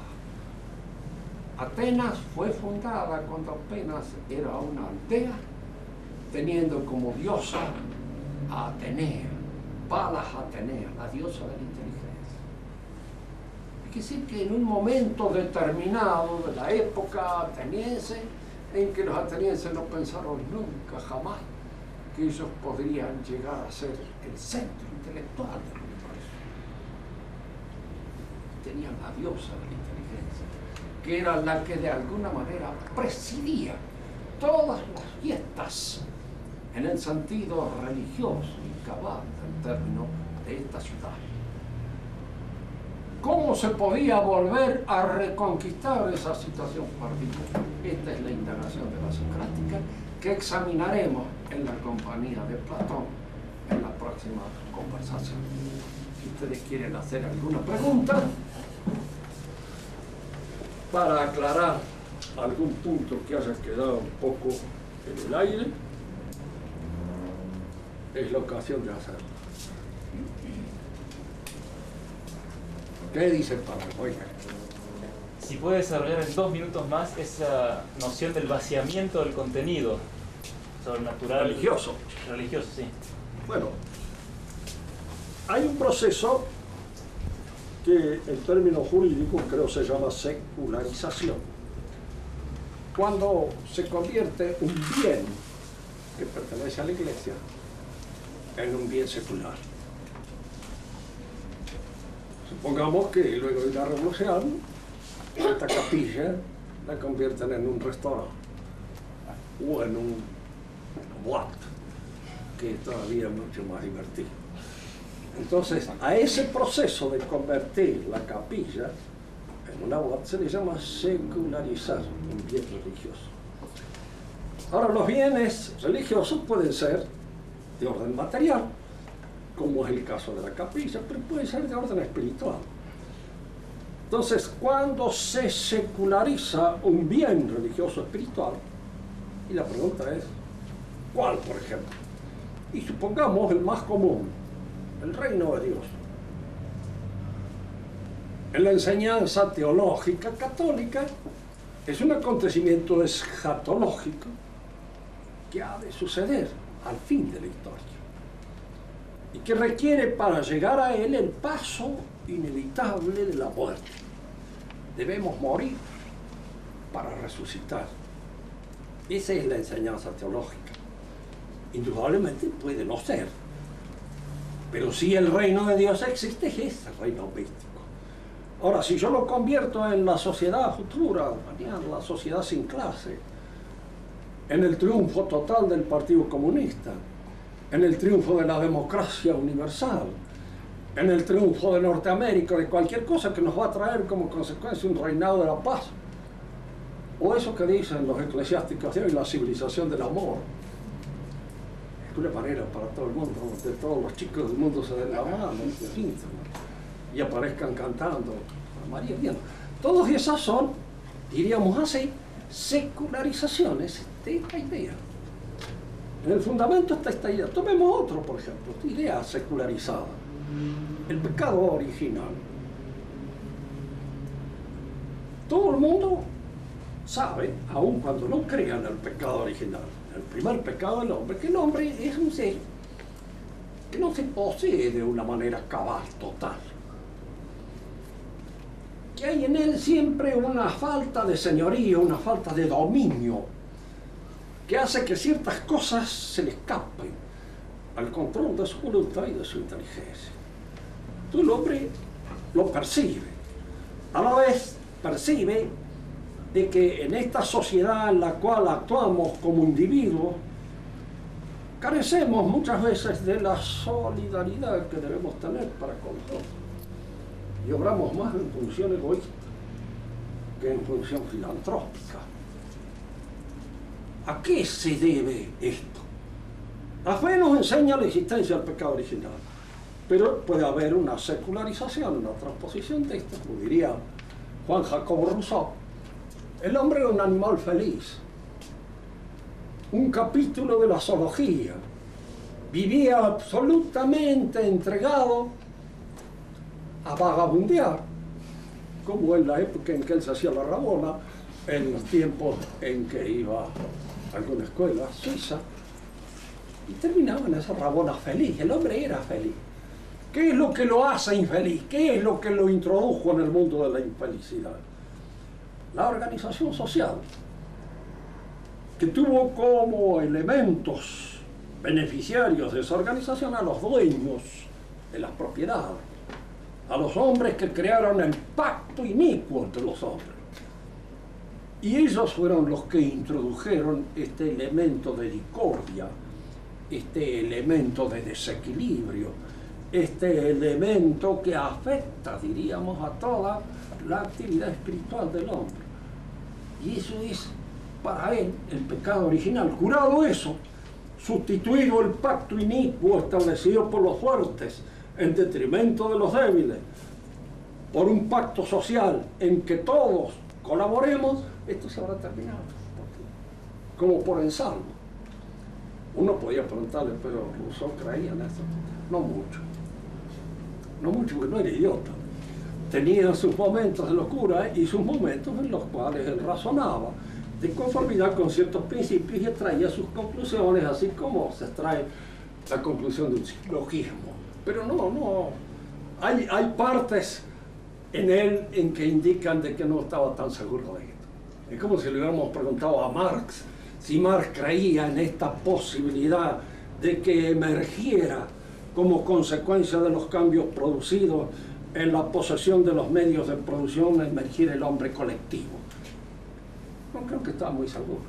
Atenas fue fundada cuando apenas era una aldea, teniendo como diosa a Atenea, Palas Atenea, la diosa de la inteligencia. Hay que decir que en un momento determinado de la época ateniense, en que los atenienses no pensaron nunca, jamás, que ellos podrían llegar a ser el centro intelectual del universo. Tenían la diosa de la inteligencia, que era la que de alguna manera presidía todas las fiestas en el sentido religioso y cabal del término de esta ciudad. ¿Cómo se podía volver a reconquistar esa situación perdida? Esta es la indagación de la socrática que examinaremos en la compañía de Platón en la próxima conversación. Si ustedes quieren hacer alguna pregunta para aclarar algún punto que haya quedado un poco en el aire, es la ocasión de hacerlo. ¿Qué dice Pablo? Oiga. Si puede desarrollar en 2 minutos más esa noción del vaciamiento del contenido sobrenatural. Religioso. Religioso, sí. Bueno, hay un proceso que en términos jurídicos creo se llama secularización. Cuando se convierte un bien que pertenece a la Iglesia en un bien secular. Supongamos que luego de la revolución, esta capilla la convierten en un restaurante o en un boate, que es todavía mucho más divertido. Entonces, a ese proceso de convertir la capilla en una boate se le llama secularizar un bien religioso. Ahora, los bienes religiosos pueden ser de orden material, como es el caso de la capilla, pero puede ser de orden espiritual. Entonces, cuando se seculariza un bien religioso espiritual, y la pregunta es, ¿cuál, por ejemplo? Y supongamos el más común, el reino de Dios. En la enseñanza teológica católica es un acontecimiento escatológico que ha de suceder al fin de la historia y que requiere para llegar a él el paso inevitable de la muerte. Debemos morir para resucitar. Esa es la enseñanza teológica. Indudablemente puede no ser, pero si el reino de Dios existe, es el reino místico. Ahora, si yo lo convierto en la sociedad futura, mañana la sociedad sin clase, en el triunfo total del Partido Comunista, en el triunfo de la democracia universal, en el triunfo de Norteamérica, de cualquier cosa que nos va a traer como consecuencia un reinado de la paz, o eso que dicen los eclesiásticos de hoy, la civilización del amor. Es una manera para todo el mundo, donde todos los chicos del mundo se den la mano y aparezcan cantando a María. Bien, todas esas son, diríamos así, secularizaciones de esta idea. En el fundamento está esta idea. Tomemos otro, por ejemplo, idea secularizada. El pecado original. Todo el mundo sabe, aun cuando no crean el pecado original, el primer pecado del hombre, que el hombre es un ser que no se posee de una manera cabal, total. Que hay en él siempre una falta de señorío, una falta de dominio, que hace que ciertas cosas se le escapen al control de su voluntad y de su inteligencia. Entonces el hombre lo percibe. A la vez percibe de que en esta sociedad en la cual actuamos como individuos, carecemos muchas veces de la solidaridad que debemos tener para con los otros. Y obramos más en función egoísta que en función filantrópica. ¿A qué se debe esto? La fe nos enseña la existencia del pecado original. pero puede haber una secularización, una transposición de esto, como diría Juan Jacobo Rousseau. El hombre era un animal feliz, un capítulo de la zoología, vivía absolutamente entregado a vagabundear, como en la época en que él se hacía la rabona, en los tiempos en que iba a alguna escuela suiza, y terminaba en esa rabona feliz. El hombre era feliz. ¿Qué es lo que lo hace infeliz? ¿Qué es lo que lo introdujo en el mundo de la infelicidad? La organización social, que tuvo como elementos beneficiarios de esa organización a los dueños de las propiedades, a los hombres que crearon el pacto inicuo entre los hombres. Y ellos fueron los que introdujeron este elemento de discordia, este elemento de desequilibrio, este elemento que afecta, diríamos, a toda la actividad espiritual del hombre. Y eso es, para él, el pecado original. Curado eso, sustituido el pacto inicuo establecido por los fuertes en detrimento de los débiles, por un pacto social en que todos colaboremos, esto se habrá terminado, como por ensalmo. Uno podía preguntarle, pero Rousseau creía en esto. No mucho. No mucho, porque no era idiota. Tenía sus momentos de locura y sus momentos en los cuales él razonaba de conformidad con ciertos principios y extraía sus conclusiones, así como se extrae la conclusión de un silogismo. Pero no, hay partes en él en que indican de que no estaba tan seguro de esto. Es como si le hubiéramos preguntado a Marx si Marx creía en esta posibilidad de que emergiera como consecuencia de los cambios producidos en la posesión de los medios de producción, emergiera el hombre colectivo. No creo que estaba muy seguro.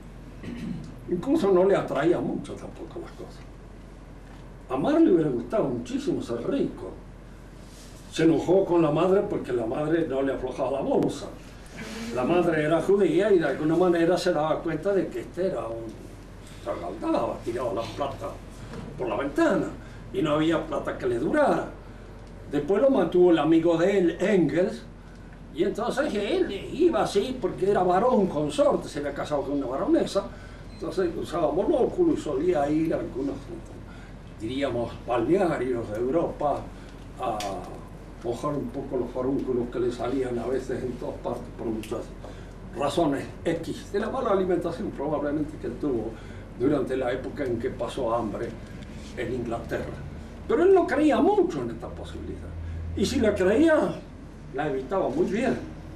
Incluso no le atraía mucho tampoco las cosas. A Marx le hubiera gustado muchísimo ser rico. Se enojó con la madre porque la madre no le aflojaba la bolsa. La madre era judía y de alguna manera se daba cuenta de que este era un... se agaldaba, tiraba la plata por la ventana y no había plata que le durara. Después lo mantuvo el amigo de él, Engels, y entonces él iba así porque era varón consorte, se había casado con una baronesa, entonces usaba monóculo y solía ir a algunos, diríamos, balnearios de Europa a mojar un poco los forúnculos que le salían a veces en todas partes por muchas razones X, de la mala alimentación probablemente que tuvo durante la época en que pasó hambre en Inglaterra. Pero él no creía mucho en esta posibilidad. Y si la creía, la evitaba muy bien.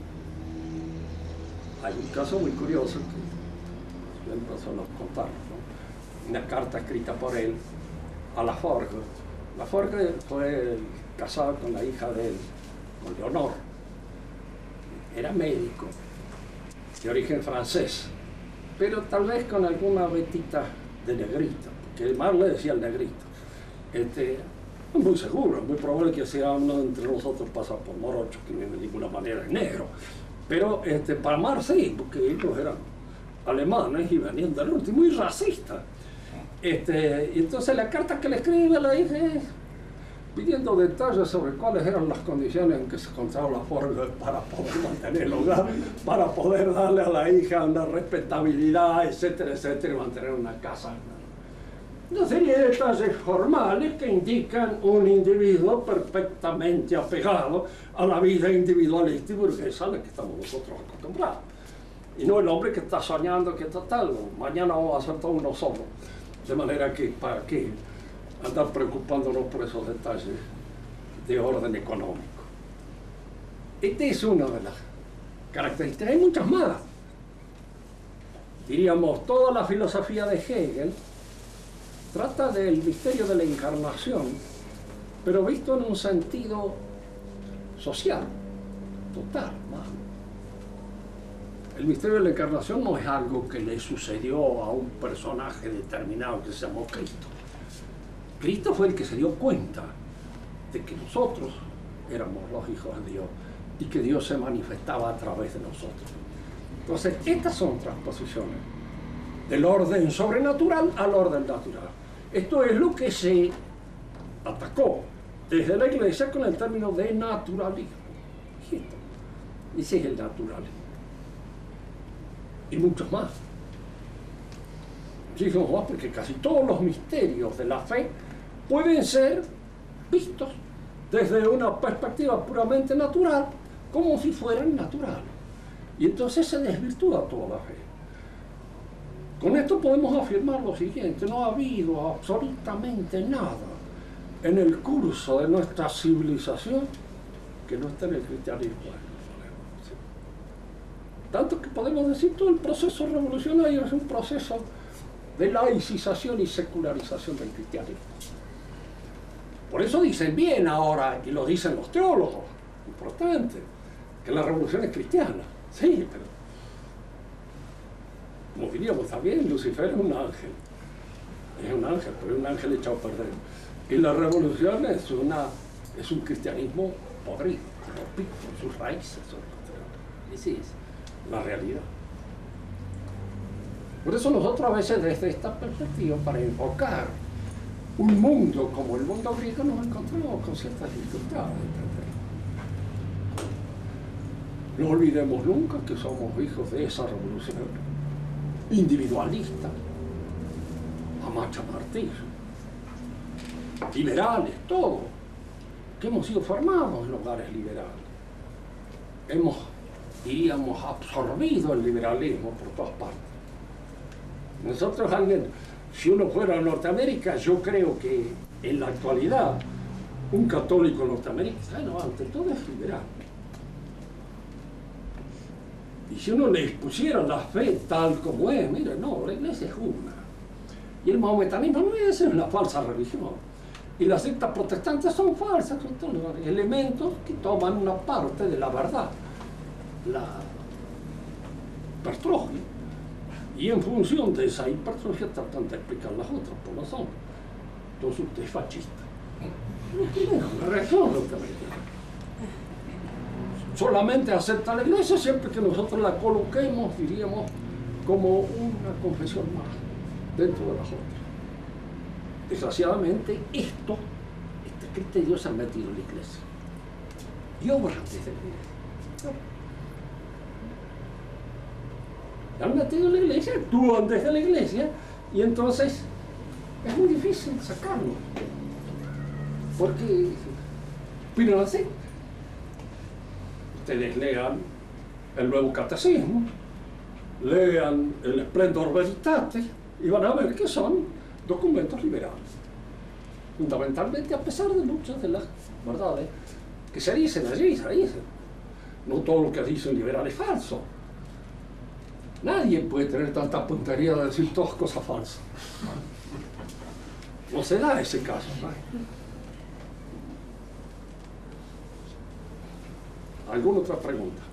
Hay un caso muy curioso que siempre suelo contar, ¿no? Una carta escrita por él a Laforgue. Laforgue fue casado con la hija de él, con Leonor. Era médico, de origen francés, pero tal vez con alguna vetita de negrito, porque más le decía el negrito. Muy seguro, muy probable que sea uno de entre nosotros pasa por morocho, que de ninguna manera es negro. Pero para Marx sí, porque ellos eran alemanes y venían del norte, muy racista. Y entonces la carta que le escribe la hija es pidiendo detalles sobre cuáles eran las condiciones en que se encontraba Laforgue para poder mantener el hogar, para poder darle a la hija una respetabilidad, etcétera, etcétera, y mantener una casa. Una serie de detalles formales que indican un individuo perfectamente apegado a la vida individualista y burguesa a la que estamos nosotros acostumbrados. Y no el hombre que está soñando que total, mañana vamos a ser todos uno solo. De manera que, ¿para qué andar preocupándonos por esos detalles de orden económico? Esta es una de las características. Hay muchas más. Diríamos, toda la filosofía de Hegel trata del misterio de la encarnación, pero visto en un sentido social, total, ¿no? El misterio de la encarnación no es algo que le sucedió a un personaje determinado que se llamó Cristo. Cristo fue el que se dio cuenta de que nosotros éramos los hijos de Dios y que Dios se manifestaba a través de nosotros. Entonces, estas son transposiciones del orden sobrenatural al orden natural. Esto es lo que se atacó desde la Iglesia con el término de naturalismo. Ese es el naturalismo. Y muchos más. Muchísimos más, porque casi todos los misterios de la fe pueden ser vistos desde una perspectiva puramente natural, como si fueran naturales. Y entonces se desvirtúa toda la fe. Con esto podemos afirmar lo siguiente: no ha habido absolutamente nada en el curso de nuestra civilización que no esté en el cristianismo. Tanto que podemos decir todo el proceso revolucionario es un proceso de laicización y secularización del cristianismo. Por eso dicen bien ahora, y lo dicen los teólogos, importante, que la revolución es cristiana. Sí, pero como diríamos también, Lucifer es un ángel. Es un ángel, pero es un ángel echado a perder. Y la revolución es un cristianismo podrido, corrompido, con sus raíces. Esa es la realidad. Por eso nosotros a veces desde esta perspectiva, para enfocar un mundo como el mundo griego, nos encontramos con ciertas dificultades. No olvidemos nunca que somos hijos de esa revolución individualista, a marcha martillo, liberales, todo, que hemos sido formados en hogares liberales. Hemos, diríamos, absorbido el liberalismo por todas partes. Nosotros, si uno fuera a Norteamérica, yo creo que en la actualidad un católico norteamericano ante todo es liberal. Y si uno le expusiera la fe tal como es, mire, no, la iglesia es una. Y el mahometanismo no es una falsa religión. Y las sectas protestantes son falsas, son todos elementos que toman una parte de la verdad, la hipertrofia. Y en función de esa hipertrofia tratan de explicar las otras, por lo son. Entonces usted es fascista. No tiene una reacción norteamericana. Solamente acepta la iglesia siempre que nosotros la coloquemos, diríamos, como una confesión más dentro de las otras. Desgraciadamente, este criterio se ha metido en la iglesia. Y obran desde la iglesia. Se han metido en la iglesia, actúan desde la iglesia, y entonces es muy difícil sacarlo. Porque, pero así. Ustedes lean el Nuevo Catecismo, lean el Splendor Veritatis y van a ver que son documentos liberales. Fundamentalmente a pesar de muchas de las verdades que se dicen allí, se dicen. No todo lo que dicen liberal es falso. Nadie puede tener tanta puntería de decir todas cosas falsas. No se da ese caso, ¿no? ¿Alguna otra pregunta?